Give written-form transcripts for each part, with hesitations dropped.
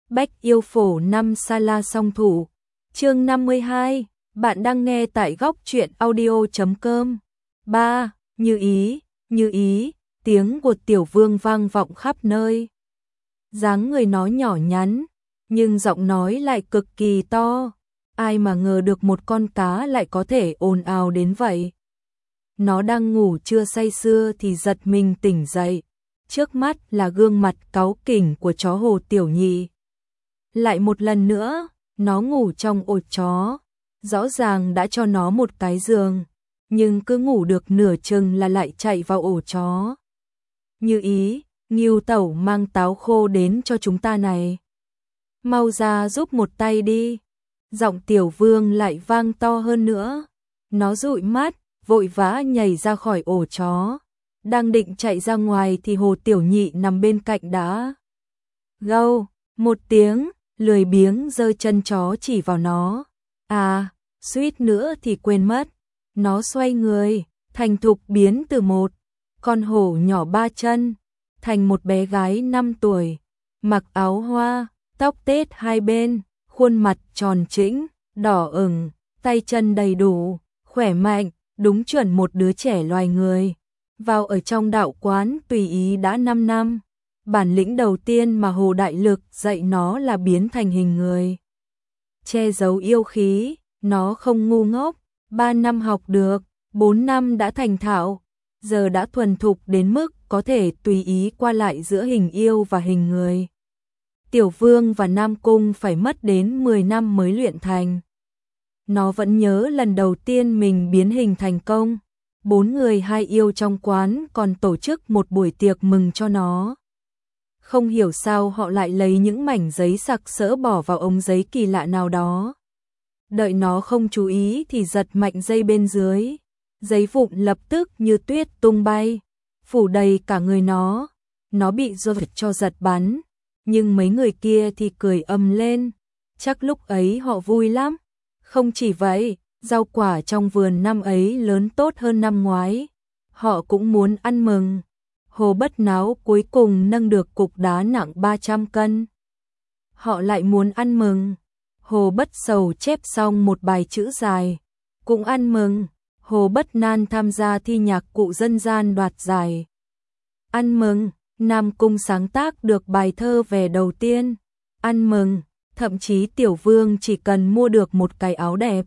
Bách yêu phổ 5 Sala song thủ. Chương 52, bạn đang nghe tại góc truyện audio.com. 3. Như ý, tiếng của Tiểu Vương vang vọng khắp nơi. Dáng người nó nhỏ nhắn, nhưng giọng nói lại cực kỳ to. Ai mà ngờ được một con cá lại có thể ồn ào đến vậy. Nó đang ngủ chưa say sưa thì giật mình tỉnh dậy. Trước mắt là gương mặt cáu kỉnh của chó Hồ Tiểu Nhị. Lại một lần nữa, nó ngủ trong ổ chó. Rõ ràng đã cho nó một cái giường, nhưng cứ ngủ được nửa chừng là lại chạy vào ổ chó. Như ý, Ngưu Tẩu mang táo khô đến cho chúng ta này. Mau ra giúp một tay đi. Giọng Tiểu Vương lại vang to hơn nữa. Nó dụi mắt, vội vã nhảy ra khỏi ổ chó. Đang định chạy ra ngoài thì Hồ Tiểu Nhị nằm bên cạnh đã. Gâu, một tiếng, lười biếng giơ chân chó chỉ vào nó. À, suýt nữa thì quên mất. Nó xoay người, thành thục biến từ một con hổ nhỏ 3 chân, thành một bé gái 5 tuổi. Mặc áo hoa, tóc tết hai bên, khuôn mặt tròn trĩnh, đỏ ửng, tay chân đầy đủ, khỏe mạnh, đúng chuẩn một đứa trẻ loài người. Vào ở trong đạo quán tùy ý đã 5 năm. Bản lĩnh đầu tiên mà Hồ Đại Lực dạy nó là biến thành hình người. Che giấu yêu khí, nó không ngu ngốc, 3 năm học được, 4 năm đã thành thạo, giờ đã thuần thục đến mức có thể tùy ý qua lại giữa hình yêu và hình người. Tiểu Vương và Nam Cung phải mất đến 10 năm mới luyện thành. Nó vẫn nhớ lần đầu tiên mình biến hình thành công, 4 người 2 yêu trong quán còn tổ chức một buổi tiệc mừng cho nó. Không hiểu sao họ lại lấy những mảnh giấy sặc sỡ bỏ vào ống giấy kỳ lạ nào đó. Đợi nó không chú ý thì giật mạnh dây bên dưới. Giấy vụn lập tức như tuyết tung bay, phủ đầy cả người nó. Nó bị cho giật bắn, nhưng mấy người kia thì cười ầm lên. Chắc lúc ấy họ vui lắm. Không chỉ vậy, rau quả trong vườn năm ấy lớn tốt hơn năm ngoái. Họ cũng muốn ăn mừng. Hồ Bất Náo cuối cùng nâng được cục đá nặng 300 cân. Họ lại muốn ăn mừng. Hồ Bất Sầu chép xong một bài chữ dài, cũng ăn mừng. Hồ Bất Nan tham gia thi nhạc cụ dân gian đoạt giải, ăn mừng. Nam Cung sáng tác được bài thơ về đầu tiên, ăn mừng. Thậm chí Tiểu Vương chỉ cần mua được một cái áo đẹp,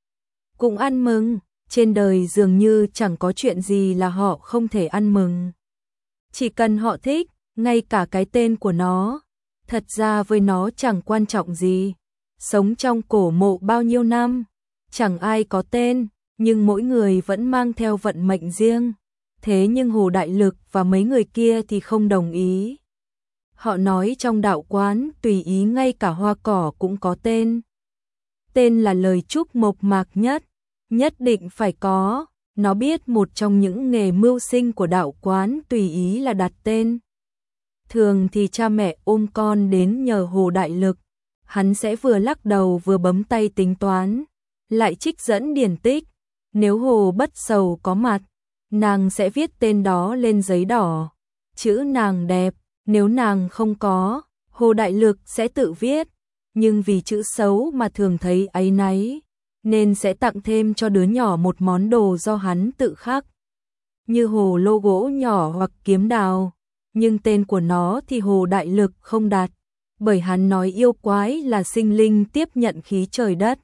cũng ăn mừng. Trên đời dường như chẳng có chuyện gì là họ không thể ăn mừng. Chỉ cần họ thích, ngay cả cái tên của nó. Thật ra với nó chẳng quan trọng gì. Sống trong cổ mộ bao nhiêu năm, chẳng ai có tên, nhưng mỗi người vẫn mang theo vận mệnh riêng. Thế nhưng Hồ Đại Lực và mấy người kia thì không đồng ý. Họ nói trong đạo quán tùy ý ngay cả hoa cỏ cũng có tên. Tên là lời chúc mộc mạc nhất định phải có. Nó biết một trong những nghề mưu sinh của đạo quán tùy ý là đặt tên. Thường thì cha mẹ ôm con đến nhờ Hồ Đại Lực, hắn sẽ vừa lắc đầu vừa bấm tay tính toán, lại trích dẫn điển tích. Nếu Hồ Bất Sầu có mặt, nàng sẽ viết tên đó lên giấy đỏ, chữ nàng đẹp. Nếu nàng không có, Hồ Đại Lực sẽ tự viết, nhưng vì chữ xấu mà thường thấy áy náy, nên sẽ tặng thêm cho đứa nhỏ một món đồ do hắn tự khắc, như hồ lô gỗ nhỏ hoặc kiếm đào. Nhưng tên của nó thì Hồ Đại Lực không đặt, bởi hắn nói yêu quái là sinh linh tiếp nhận khí trời đất,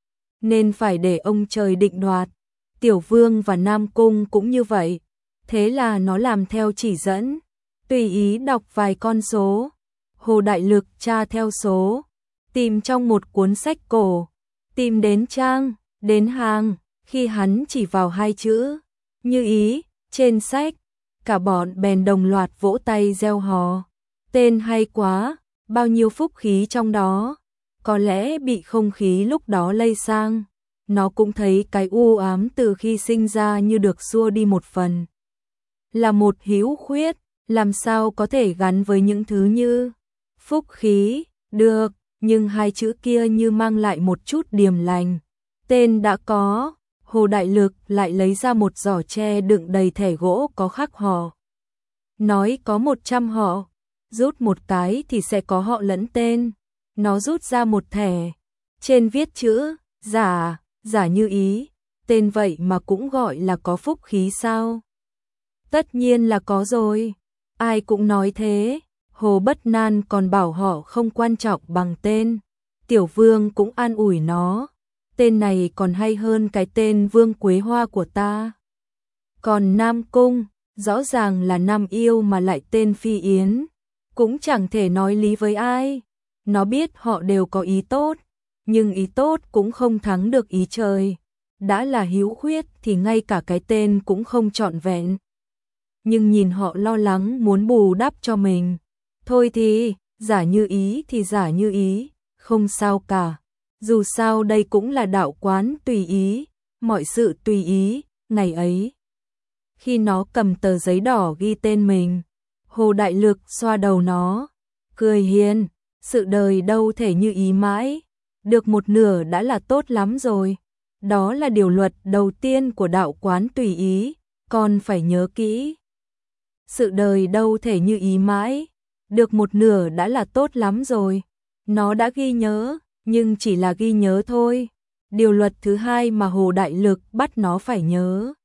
nên phải để ông trời định đoạt. Tiểu Vương và Nam Cung cũng như vậy, thế là nó làm theo chỉ dẫn, tùy ý đọc vài con số. Hồ Đại Lực tra theo số, tìm trong một cuốn sách cổ, tìm đến trang, đến hàng, khi hắn chỉ vào 2 chữ như ý trên sách, cả bọn bèn đồng loạt vỗ tay reo hò. Tên hay quá, bao nhiêu phúc khí trong đó. Có lẽ bị không khí lúc đó lây sang, nó cũng thấy cái u ám từ khi sinh ra như được xua đi một phần. Là một hữu khuyết, làm sao có thể gắn với những thứ như phúc khí, được, nhưng 2 chữ kia như mang lại một chút điềm lành. Tên đã có, Hồ Đại Lực lại lấy ra một giỏ tre đựng đầy thẻ gỗ có khắc họ. Nói có 100 họ, rút một cái thì sẽ có họ lẫn tên. Nó rút ra một thẻ, trên viết chữ, giả Như Ý, tên vậy mà cũng gọi là có phúc khí sao? Tất nhiên là có rồi, ai cũng nói thế, Hồ Bất Nan còn bảo họ không quan trọng bằng tên. Tiểu Vương cũng an ủi nó, tên này còn hay hơn cái tên Vương Quế Hoa của ta. Còn Nam Cung, rõ ràng là Nam Yêu mà lại tên Phi Yến, cũng chẳng thể nói lý với ai. Nó biết họ đều có ý tốt, nhưng ý tốt cũng không thắng được ý trời. Đã là hữu khuyết thì ngay cả cái tên cũng không trọn vẹn. Nhưng nhìn họ lo lắng muốn bù đắp cho mình. Thôi thì, giả như ý thì giả như ý, không sao cả. Dù sao đây cũng là đạo quán tùy ý, mọi sự tùy ý, ngày ấy. Khi nó cầm tờ giấy đỏ ghi tên mình, Hồ Đại Lực xoa đầu nó, cười hiền, sự đời đâu thể như ý mãi, được một nửa đã là tốt lắm rồi. Đó là điều luật đầu tiên của đạo quán tùy ý, con phải nhớ kỹ. Sự đời đâu thể như ý mãi, được một nửa đã là tốt lắm rồi. Nó đã ghi nhớ, nhưng chỉ là ghi nhớ thôi. Điều luật thứ hai mà Hồ Đại Lực bắt nó phải nhớ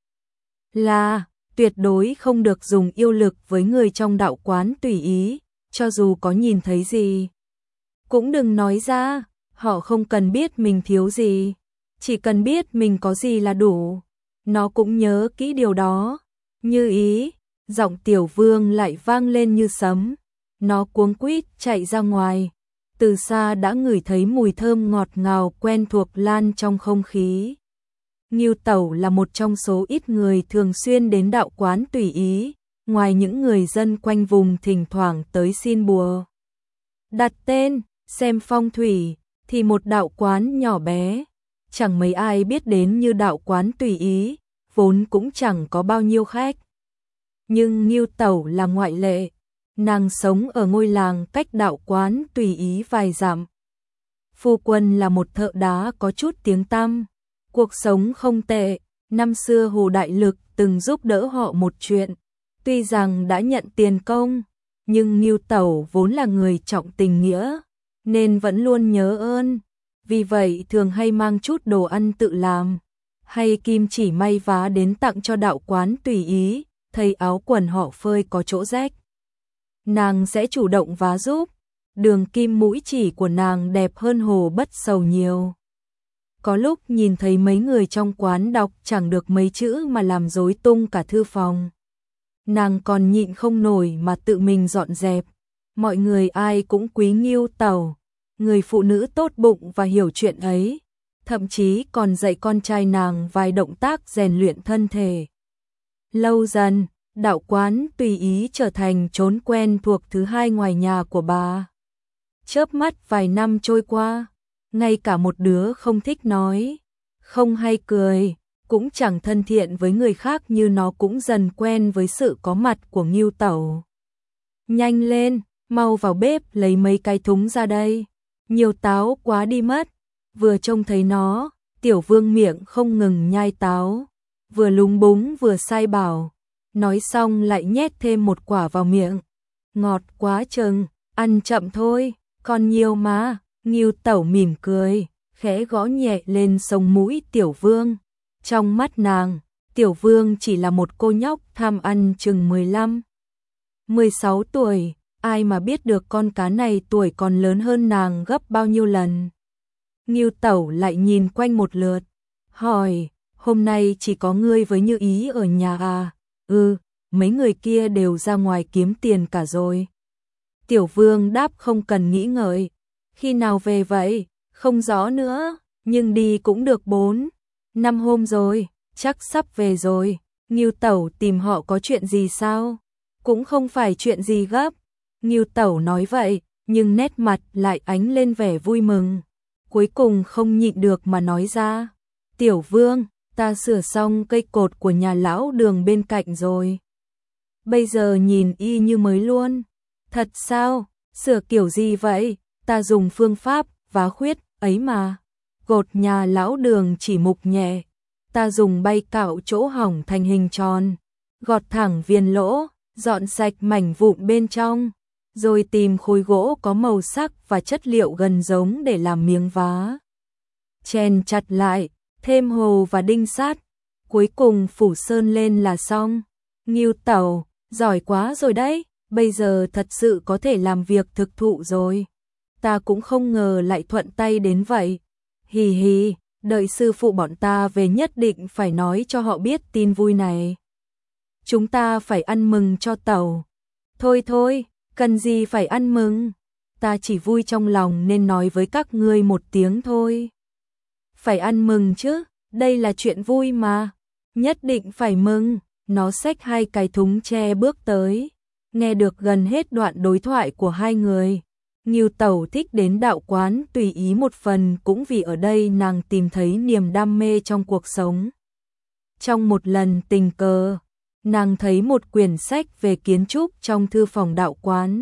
là tuyệt đối không được dùng yêu lực với người trong đạo quán tùy ý, cho dù có nhìn thấy gì. Cũng đừng nói ra, họ không cần biết mình thiếu gì, chỉ cần biết mình có gì là đủ. Nó cũng nhớ kỹ điều đó. Như Ý, giọng Tiểu Vương lại vang lên như sấm. Nó cuống quýt chạy ra ngoài, từ xa đã ngửi thấy mùi thơm ngọt ngào quen thuộc lan trong không khí. Ngưu Tẩu là một trong số ít người thường xuyên đến đạo quán tùy ý, ngoài những người dân quanh vùng thỉnh thoảng tới xin bùa, đặt tên, xem phong thủy, thì một đạo quán nhỏ bé, chẳng mấy ai biết đến như đạo quán tùy ý, vốn cũng chẳng có bao nhiêu khách. Nhưng Ngưu Tẩu là ngoại lệ, nàng sống ở ngôi làng cách đạo quán tùy ý vài dặm. Phu quân là một thợ đá có chút tiếng tăm, cuộc sống không tệ, năm xưa Hồ Đại Lực từng giúp đỡ họ một chuyện, tuy rằng đã nhận tiền công, nhưng Ngưu Tẩu vốn là người trọng tình nghĩa, nên vẫn luôn nhớ ơn, vì vậy thường hay mang chút đồ ăn tự làm, hay kim chỉ may vá đến tặng cho đạo quán tùy ý, thấy áo quần họ phơi có chỗ rách. Nàng sẽ chủ động vá giúp, đường kim mũi chỉ của nàng đẹp hơn Hồ Bất Sầu nhiều. Có lúc nhìn thấy mấy người trong quán đọc chẳng được mấy chữ mà làm rối tung cả thư phòng. Nàng còn nhịn không nổi mà tự mình dọn dẹp. Mọi người ai cũng quý Ngưu Tẩu, người phụ nữ tốt bụng và hiểu chuyện ấy, thậm chí còn dạy con trai nàng vài động tác rèn luyện thân thể. Lâu dần, đạo quán tùy ý trở thành chốn quen thuộc thứ hai ngoài nhà của bà. Chớp mắt vài năm trôi qua, ngay cả một đứa không thích nói, không hay cười, cũng chẳng thân thiện với người khác như nó cũng dần quen với sự có mặt của Ngưu Tẩu. Nhanh lên, mau vào bếp lấy mấy cái thúng ra đây, nhiều táo quá đi mất. Vừa trông thấy nó, Tiểu Vương miệng không ngừng nhai táo, vừa lúng búng vừa sai bảo, nói xong lại nhét thêm một quả vào miệng. Ngọt quá chừng, ăn chậm thôi, còn nhiều mà. Ngưu Tẩu mỉm cười, khẽ gõ nhẹ lên sống mũi Tiểu Vương. Trong mắt nàng, Tiểu Vương chỉ là một cô nhóc tham ăn chừng 15, 16 tuổi, ai mà biết được con cá này tuổi còn lớn hơn nàng gấp bao nhiêu lần. Ngưu Tẩu lại nhìn quanh một lượt, hỏi, hôm nay chỉ có ngươi với Như Ý ở nhà à? Ừ, mấy người kia đều ra ngoài kiếm tiền cả rồi. Tiểu Vương đáp không cần nghĩ ngợi. Khi nào về vậy? Không rõ nữa, nhưng đi cũng được 4, 5 hôm rồi, chắc sắp về rồi. Ngưu Tẩu tìm họ có chuyện gì sao? Cũng không phải chuyện gì gấp. Ngưu Tẩu nói vậy, nhưng nét mặt lại ánh lên vẻ vui mừng. Cuối cùng không nhịn được mà nói ra. Tiểu Vương, ta sửa xong cây cột của nhà lão Đường bên cạnh rồi. Bây giờ nhìn y như mới luôn. Thật sao? Sửa kiểu gì vậy? Ta dùng phương pháp vá khuyết ấy mà. Cột nhà lão Đường chỉ mục nhẹ. Ta dùng bay cạo chỗ hỏng thành hình tròn. Gọt thẳng viền lỗ, dọn sạch mảnh vụn bên trong. rồi tìm khối gỗ có màu sắc và chất liệu gần giống để làm miếng vá. Chèn chặt lại, thêm hồ và đinh sắt, cuối cùng phủ sơn lên là xong. Ngưu Tẩu, giỏi quá rồi đấy, bây giờ thật sự có thể làm việc thực thụ rồi. Ta cũng không ngờ lại thuận tay đến vậy. Hì hì, đợi sư phụ bọn ta về nhất định phải nói cho họ biết tin vui này. Chúng ta phải ăn mừng cho Tẩu. Thôi thôi, cần gì phải ăn mừng. Ta chỉ vui trong lòng nên nói với các ngươi một tiếng thôi. Phải ăn mừng chứ, đây là chuyện vui mà. Nhất định phải mừng. Nó xách 2 cái thúng tre bước tới. Nghe được gần hết đoạn đối thoại của hai người. Ngưu Tẩu thích đến đạo quán tùy ý một phần cũng vì ở đây nàng tìm thấy niềm đam mê trong cuộc sống. Trong một lần tình cờ, nàng thấy một quyển sách về kiến trúc trong thư phòng đạo quán.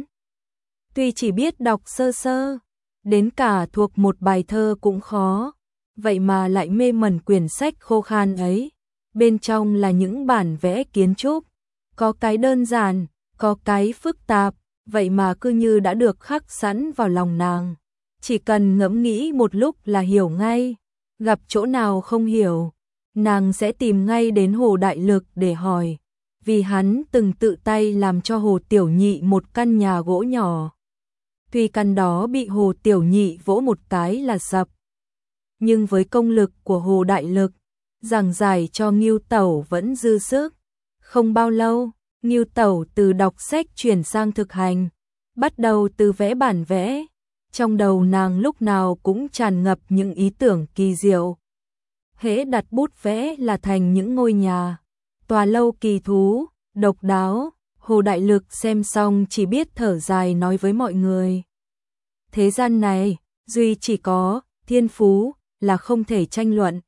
Tuy chỉ biết đọc sơ sơ, đến cả thuộc một bài thơ cũng khó, vậy mà lại mê mẩn quyển sách khô khan ấy. Bên trong là những bản vẽ kiến trúc, có cái đơn giản, có cái phức tạp, vậy mà cứ như đã được khắc sẵn vào lòng nàng. Chỉ cần ngẫm nghĩ một lúc là hiểu ngay, gặp chỗ nào không hiểu, nàng sẽ tìm ngay đến Hồ Đại Lực để hỏi, vì hắn từng tự tay làm cho Hồ Tiểu Nhị một căn nhà gỗ nhỏ. Tuy căn đó bị Hồ Tiểu Nhị vỗ một cái là sập, nhưng với công lực của Hồ Đại Lực, giảng giải cho Ngưu Tẩu vẫn dư sức. Không bao lâu, Ngưu Tẩu từ đọc sách chuyển sang thực hành, bắt đầu từ vẽ bản vẽ. Trong đầu nàng lúc nào cũng tràn ngập những ý tưởng kỳ diệu. Hễ đặt bút vẽ là thành những ngôi nhà, tòa lâu kỳ thú, độc đáo. Hồ Đại Lực xem xong chỉ biết thở dài nói với mọi người. Thế gian này, duy chỉ có thiên phú là không thể tranh luận.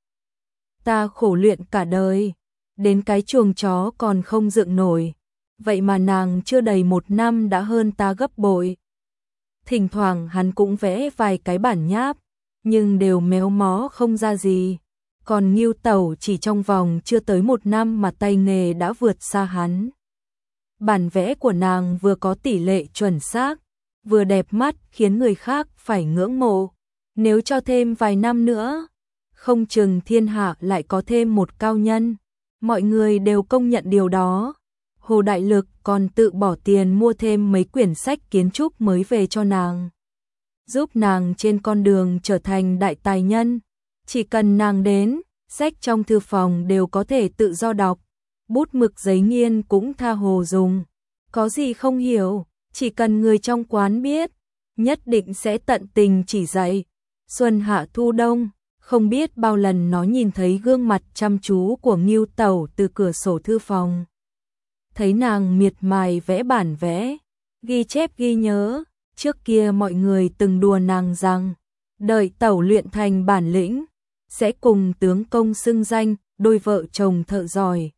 Ta khổ luyện cả đời, đến cái chuồng chó còn không dựng nổi, vậy mà nàng chưa đầy 1 năm đã hơn ta gấp bội. Thỉnh thoảng hắn cũng vẽ vài cái bản nháp, nhưng đều méo mó không ra gì. Còn Ngưu Tẩu chỉ trong vòng chưa tới 1 năm mà tay nghề đã vượt xa hắn. Bản vẽ của nàng vừa có tỷ lệ chuẩn xác, vừa đẹp mắt khiến người khác phải ngưỡng mộ. Nếu cho thêm vài năm nữa, không chừng thiên hạ lại có thêm một cao nhân. Mọi người đều công nhận điều đó. Hồ Đại Lực còn tự bỏ tiền mua thêm mấy quyển sách kiến trúc mới về cho nàng, giúp nàng trên con đường trở thành đại tài nhân. Chỉ cần nàng đến, sách trong thư phòng đều có thể tự do đọc, bút mực giấy nghiên cũng tha hồ dùng. Có gì không hiểu, chỉ cần người trong quán biết, nhất định sẽ tận tình chỉ dạy. Xuân hạ thu đông, không biết bao lần nó nhìn thấy gương mặt chăm chú của Ngưu Tẩu từ cửa sổ thư phòng. Thấy nàng miệt mài vẽ bản vẽ, ghi chép ghi nhớ, trước kia mọi người từng đùa nàng rằng, đợi Tẩu luyện thành bản lĩnh, sẽ cùng tướng công xưng danh, đôi vợ chồng thợ giỏi.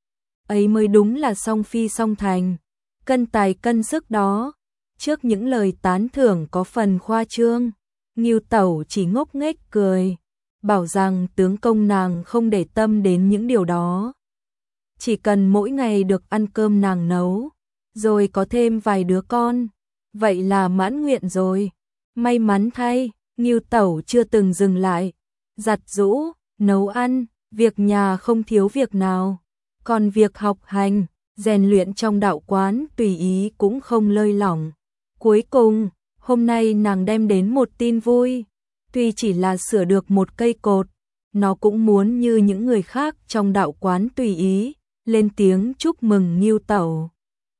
Ấy mới đúng là song phi song thành, cân tài cân sức đó. Trước những lời tán thưởng có phần khoa trương, Ngưu Tẩu chỉ ngốc nghếch cười, bảo rằng tướng công nàng không để tâm đến những điều đó. Chỉ cần mỗi ngày được ăn cơm nàng nấu, rồi có thêm vài đứa con, vậy là mãn nguyện rồi. May mắn thay, Ngưu Tẩu chưa từng dừng lại, giặt giũ, nấu ăn, việc nhà không thiếu việc nào. Còn việc học hành, rèn luyện trong đạo quán tùy ý cũng không lơi lỏng. Cuối cùng, hôm nay nàng đem đến một tin vui. Tuy chỉ là sửa được một cây cột, nó cũng muốn như những người khác trong đạo quán tùy ý, lên tiếng chúc mừng Ngưu Tẩu.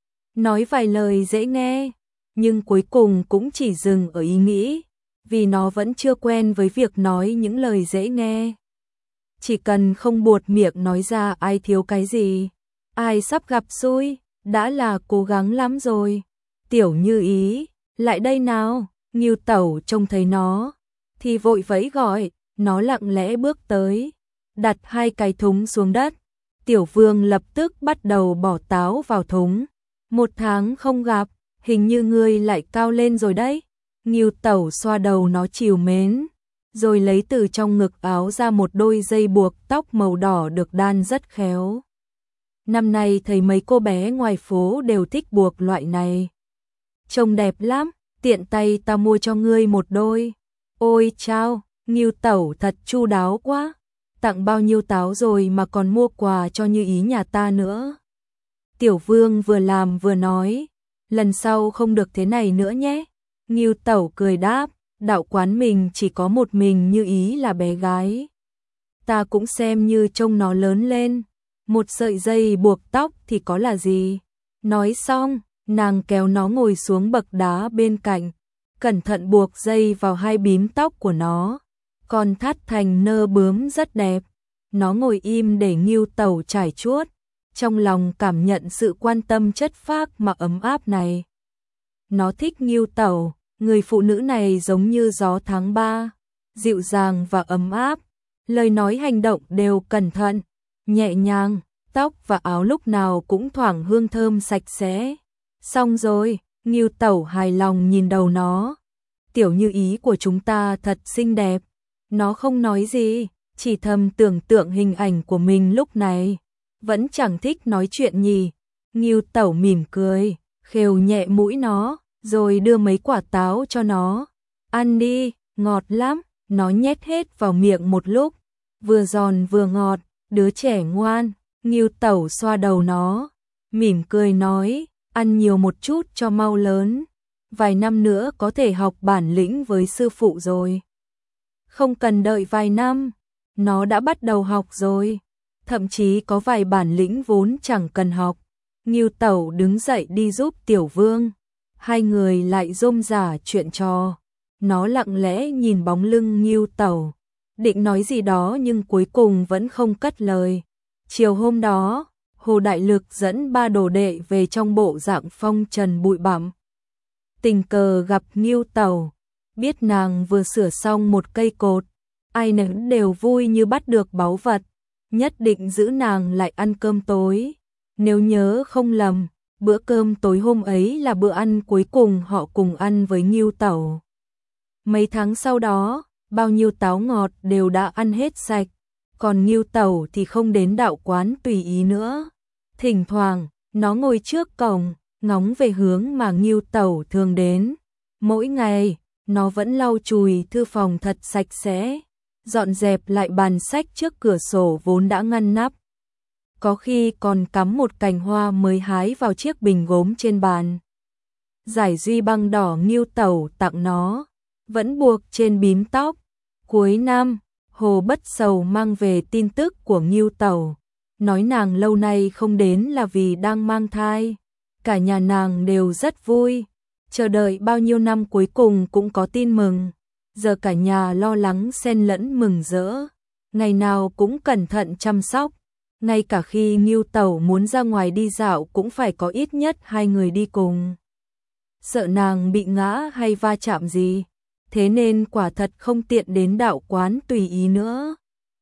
Nói vài lời dễ nghe, nhưng cuối cùng cũng chỉ dừng ở ý nghĩ, vì nó vẫn chưa quen với việc nói những lời dễ nghe. Chỉ cần không buột miệng nói ra ai thiếu cái gì, ai sắp gặp xui, đã là cố gắng lắm rồi. Tiểu Như Ý, lại đây nào. Ngưu Tẩu trông thấy nó thì vội vẫy gọi, nó lặng lẽ bước tới, đặt 2 cái thúng xuống đất. Tiểu Vương lập tức bắt đầu bỏ táo vào thúng. 1 tháng không gặp, hình như ngươi lại cao lên rồi đấy. Ngưu Tẩu xoa đầu nó trìu mến, rồi lấy từ trong ngực áo ra một đôi dây buộc tóc màu đỏ được đan rất khéo. Năm nay thấy mấy cô bé ngoài phố đều thích buộc loại này. trông đẹp lắm, tiện tay ta mua cho ngươi một đôi. Ôi chao, Ngưu tẩu thật chu đáo quá, tặng bao nhiêu táo rồi mà còn mua quà cho Như Ý nhà ta nữa. Tiểu Vương vừa làm vừa nói, lần sau không được thế này nữa nhé. Ngưu tẩu cười đáp, đạo quán mình chỉ có một mình Như Ý là bé gái. Ta cũng xem như trông nó lớn lên, một sợi dây buộc tóc thì có là gì. Nói xong, nàng kéo nó ngồi xuống bậc đá bên cạnh, cẩn thận buộc dây vào hai bím tóc của nó, còn thắt thành nơ bướm rất đẹp. Nó ngồi im để Ngưu tẩu trải chuốt, trong lòng cảm nhận sự quan tâm chất phác mà ấm áp này. Nó thích Ngưu tẩu, người phụ nữ này giống như gió tháng 3, dịu dàng và ấm áp, lời nói hành động đều cẩn thận, nhẹ nhàng, tóc và áo lúc nào cũng thoảng hương thơm sạch sẽ. Xong rồi, Ngưu tẩu hài lòng nhìn đầu nó. Tiểu Như Ý của chúng ta thật xinh đẹp. Nó không nói gì, chỉ thầm tưởng tượng hình ảnh của mình lúc này. Vẫn chẳng thích nói chuyện nhỉ. Ngưu tẩu mỉm cười, khều nhẹ mũi nó, rồi đưa mấy quả táo cho nó. Ăn đi, ngọt lắm. Nó nhét hết vào miệng một lúc, vừa giòn vừa ngọt, đứa trẻ ngoan. Ngưu tẩu xoa đầu nó, mỉm cười nói, ăn nhiều một chút cho mau lớn. Vài năm nữa có thể học bản lĩnh với sư phụ rồi. Không cần đợi vài năm, nó đã bắt đầu học rồi. Thậm chí có vài bản lĩnh vốn chẳng cần học. Ngưu tẩu đứng dậy đi giúp Tiểu Vương. Hai người lại rôm rả chuyện trò. Nó lặng lẽ nhìn bóng lưng Ngưu tẩu, định nói gì đó nhưng cuối cùng vẫn không cất lời. Chiều hôm đó, Hồ Đại Lực dẫn ba đồ đệ về trong bộ dạng phong trần bụi bặm. Tình cờ gặp Ngưu tẩu, biết nàng vừa sửa xong một cây cột, ai nấy đều vui như bắt được báu vật, nhất định giữ nàng lại ăn cơm tối. Nếu nhớ không lầm, bữa cơm tối hôm ấy là bữa ăn cuối cùng họ cùng ăn với Ngưu tẩu. Mấy tháng sau đó, bao nhiêu táo ngọt đều đã ăn hết sạch, còn Ngưu tẩu thì không đến đạo quán tùy ý nữa. Thỉnh thoảng, nó ngồi trước cổng, ngóng về hướng mà Ngưu tẩu thường đến. Mỗi ngày, nó vẫn lau chùi thư phòng thật sạch sẽ, dọn dẹp lại bàn sách trước cửa sổ vốn đã ngăn nắp. Có khi còn cắm một cành hoa mới hái vào chiếc bình gốm trên bàn. Giải duy băng đỏ Ngưu tẩu tặng nó, vẫn buộc trên bím tóc. Cuối năm, Hồ Bất Sầu mang về tin tức của Ngưu tẩu, nói nàng lâu nay không đến là vì đang mang thai. Cả nhà nàng đều rất vui, chờ đợi bao nhiêu năm cuối cùng cũng có tin mừng. Giờ cả nhà lo lắng xen lẫn mừng rỡ, ngày nào cũng cẩn thận chăm sóc. Ngay cả khi Ngưu tẩu muốn ra ngoài đi dạo cũng phải có ít nhất hai người đi cùng. Sợ nàng bị ngã hay va chạm gì, thế nên quả thật không tiện đến đạo quán tùy ý nữa.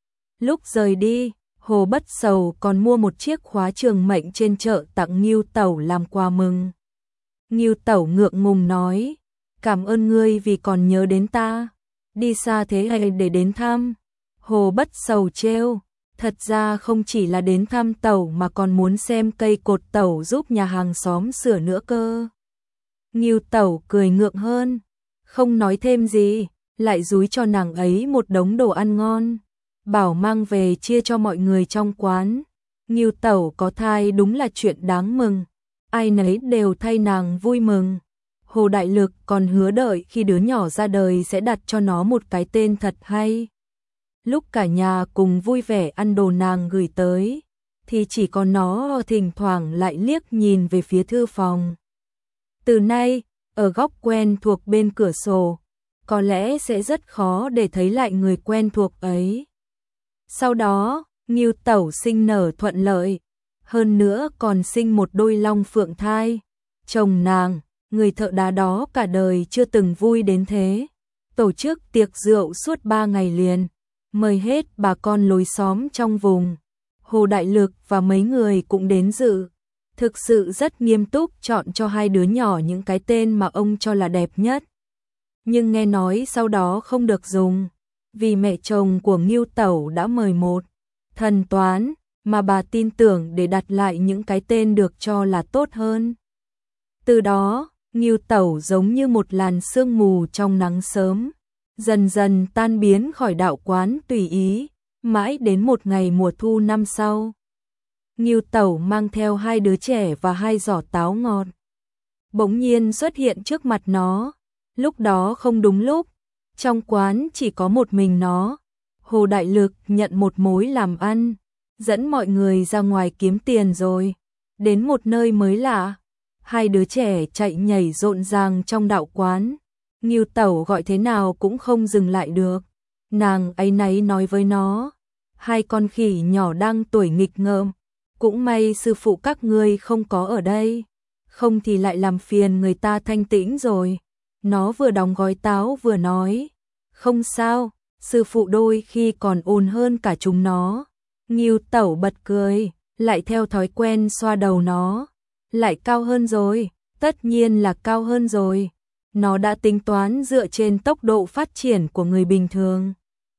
Lúc rời đi, Hồ Bất Sầu còn mua một chiếc khóa trường mệnh trên chợ tặng Ngưu tẩu làm quà mừng. Ngưu tẩu ngượng ngùng nói, cảm ơn ngươi vì còn nhớ đến ta, đi xa thế hay để đến thăm. Hồ Bất Sầu trêu, thật ra không chỉ là đến thăm tẩu mà còn muốn xem cây cột tẩu giúp nhà hàng xóm sửa nữa cơ. Ngưu tẩu cười ngượng hơn, không nói thêm gì, lại dúi cho nàng ấy một đống đồ ăn ngon, bảo mang về chia cho mọi người trong quán. Ngưu tẩu có thai đúng là chuyện đáng mừng, ai nấy đều thay nàng vui mừng. Hồ Đại Lực còn hứa đợi khi đứa nhỏ ra đời sẽ đặt cho nó một cái tên thật hay. Lúc cả nhà cùng vui vẻ ăn đồ nàng gửi tới, thì chỉ có nó thỉnh thoảng lại liếc nhìn về phía thư phòng. Từ nay, ở góc quen thuộc bên cửa sổ, có lẽ sẽ rất khó để thấy lại người quen thuộc ấy. Sau đó, Ngưu tẩu sinh nở thuận lợi, hơn nữa còn sinh một đôi long phượng thai. Chồng nàng, người thợ đá đó cả đời chưa từng vui đến thế. Tổ chức tiệc rượu suốt 3 ngày liền, mời hết bà con lối xóm trong vùng. Hồ Đại Lực và mấy người cũng đến dự. Thực sự rất nghiêm túc chọn cho hai đứa nhỏ những cái tên mà ông cho là đẹp nhất. Nhưng nghe nói sau đó không được dùng, vì mẹ chồng của Ngưu tẩu đã mời một thần toán mà bà tin tưởng để đặt lại những cái tên được cho là tốt hơn. Từ đó, Ngưu Tẩu giống như một làn sương mù trong nắng sớm, dần dần tan biến khỏi đạo quán tùy ý, mãi đến một ngày mùa thu năm sau. Ngưu Tẩu mang theo 2 đứa trẻ và 2 giỏ táo ngọt. Bỗng nhiên xuất hiện trước mặt nó, lúc đó không đúng lúc, trong quán chỉ có một mình nó. Hồ Đại Lực nhận một mối làm ăn, dẫn mọi người ra ngoài kiếm tiền rồi. Đến một nơi mới lạ, 2 đứa trẻ chạy nhảy rộn ràng trong đạo quán. Ngưu Tẩu gọi thế nào cũng không dừng lại được. Nàng áy náy nói với nó, 2 con khỉ nhỏ đang tuổi nghịch ngợm, cũng may sư phụ các ngươi không có ở đây, không thì lại làm phiền người ta thanh tĩnh rồi. Nó vừa đóng gói táo vừa nói, không sao, sư phụ đôi khi còn ồn hơn cả chúng nó. Ngưu Tẩu bật cười, lại theo thói quen xoa đầu nó, lại cao hơn rồi, tất nhiên là cao hơn rồi. Nó đã tính toán dựa trên tốc độ phát triển của người bình thường,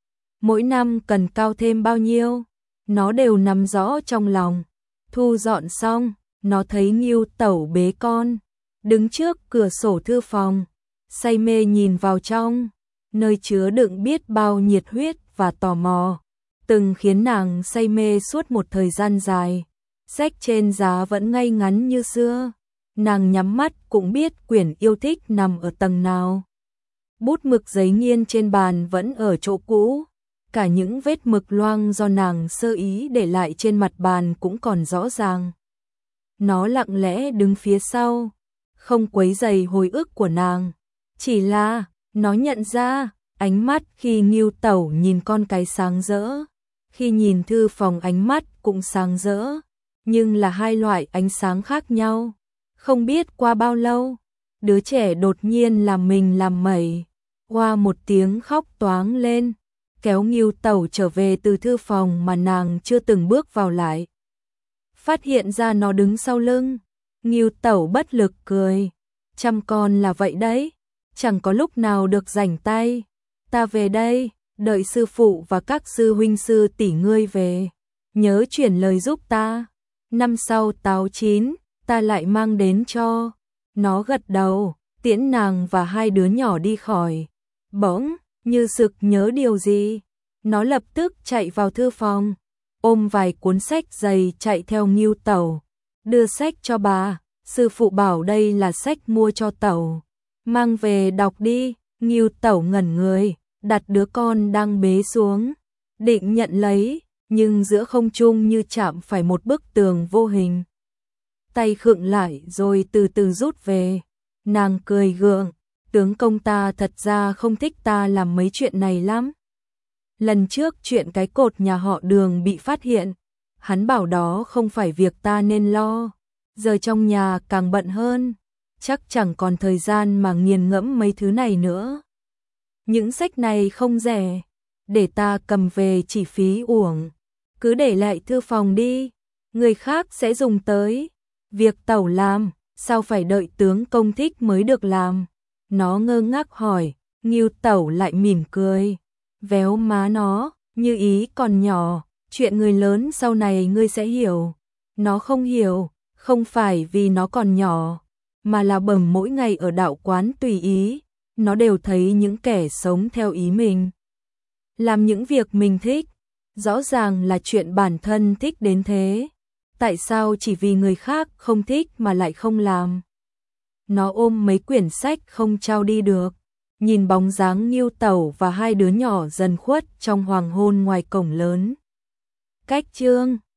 mỗi năm cần cao thêm bao nhiêu, nó đều nắm rõ trong lòng. Thu dọn xong, nó thấy Ngưu Tẩu bế con, đứng trước cửa sổ thư phòng, say mê nhìn vào trong, nơi chứa đựng biết bao nhiệt huyết và tò mò, từng khiến nàng say mê suốt một thời gian dài. Sách trên giá vẫn ngay ngắn như xưa, nàng nhắm mắt cũng biết quyển yêu thích nằm ở tầng nào. Bút mực giấy nghiên trên bàn vẫn ở chỗ cũ, cả những vết mực loang do nàng sơ ý để lại trên mặt bàn cũng còn rõ ràng. Nó lặng lẽ đứng phía sau, không quấy rầy hồi ức của nàng, chỉ là nó nhận ra ánh mắt khi Ngưu Tẩu nhìn con cái sáng rỡ, khi nhìn thư phòng ánh mắt cũng sáng rỡ, nhưng là 2 loại ánh sáng khác nhau. Không biết qua bao lâu, đứa trẻ đột nhiên làm mình làm mẩy, oa một tiếng khóc toáng lên, kéo Ngưu Tẩu trở về từ thư phòng mà nàng chưa từng bước vào lại. Phát hiện ra nó đứng sau lưng, Ngưu Tẩu bất lực cười, chăm con là vậy đấy, chẳng có lúc nào được rảnh tay. Ta về đây, đợi sư phụ và các sư huynh sư tỷ ngươi về, nhớ chuyển lời giúp ta. Năm sau táo chín, ta lại mang đến cho. Nó gật đầu, tiễn nàng và 2 đứa nhỏ đi khỏi. Bỗng, như sực nhớ điều gì, nó lập tức chạy vào thư phòng, ôm vài cuốn sách dày chạy theo Ngưu Tẩu. Đưa sách cho bà, sư phụ bảo đây là sách mua cho Tẩu, mang về đọc đi. Ngưu Tẩu ngẩn người, đặt đứa con đang bế xuống, định nhận lấy, nhưng giữa không trung như chạm phải một bức tường vô hình. Tay khựng lại rồi từ từ rút về. Nàng cười gượng, tướng công ta thật ra không thích ta làm mấy chuyện này lắm. Lần trước chuyện cái cột nhà họ Đường bị phát hiện, hắn bảo đó không phải việc ta nên lo. Giờ trong nhà càng bận hơn, chắc chẳng còn thời gian mà nghiền ngẫm mấy thứ này nữa. Những sách này không rẻ, để ta cầm về chỉ phí uổng. Cứ để lại thư phòng đi, người khác sẽ dùng tới. Việc Tẩu làm, sao phải đợi tướng công thích mới được làm? Nó ngơ ngác hỏi, Ngưu Tẩu lại mỉm cười, véo má nó, Như Ý còn nhỏ, chuyện người lớn sau này ngươi sẽ hiểu. Nó không hiểu, không phải vì nó còn nhỏ, mà là bẩm mỗi ngày ở đạo quán tùy ý, nó đều thấy những kẻ sống theo ý mình, làm những việc mình thích, rõ ràng là chuyện bản thân thích đến thế. Tại sao chỉ vì người khác không thích mà lại không làm? Nó ôm mấy quyển sách không trao đi được, nhìn bóng dáng Ngưu Tẩu và 2 đứa nhỏ dần khuất trong hoàng hôn ngoài cổng lớn. Cách chương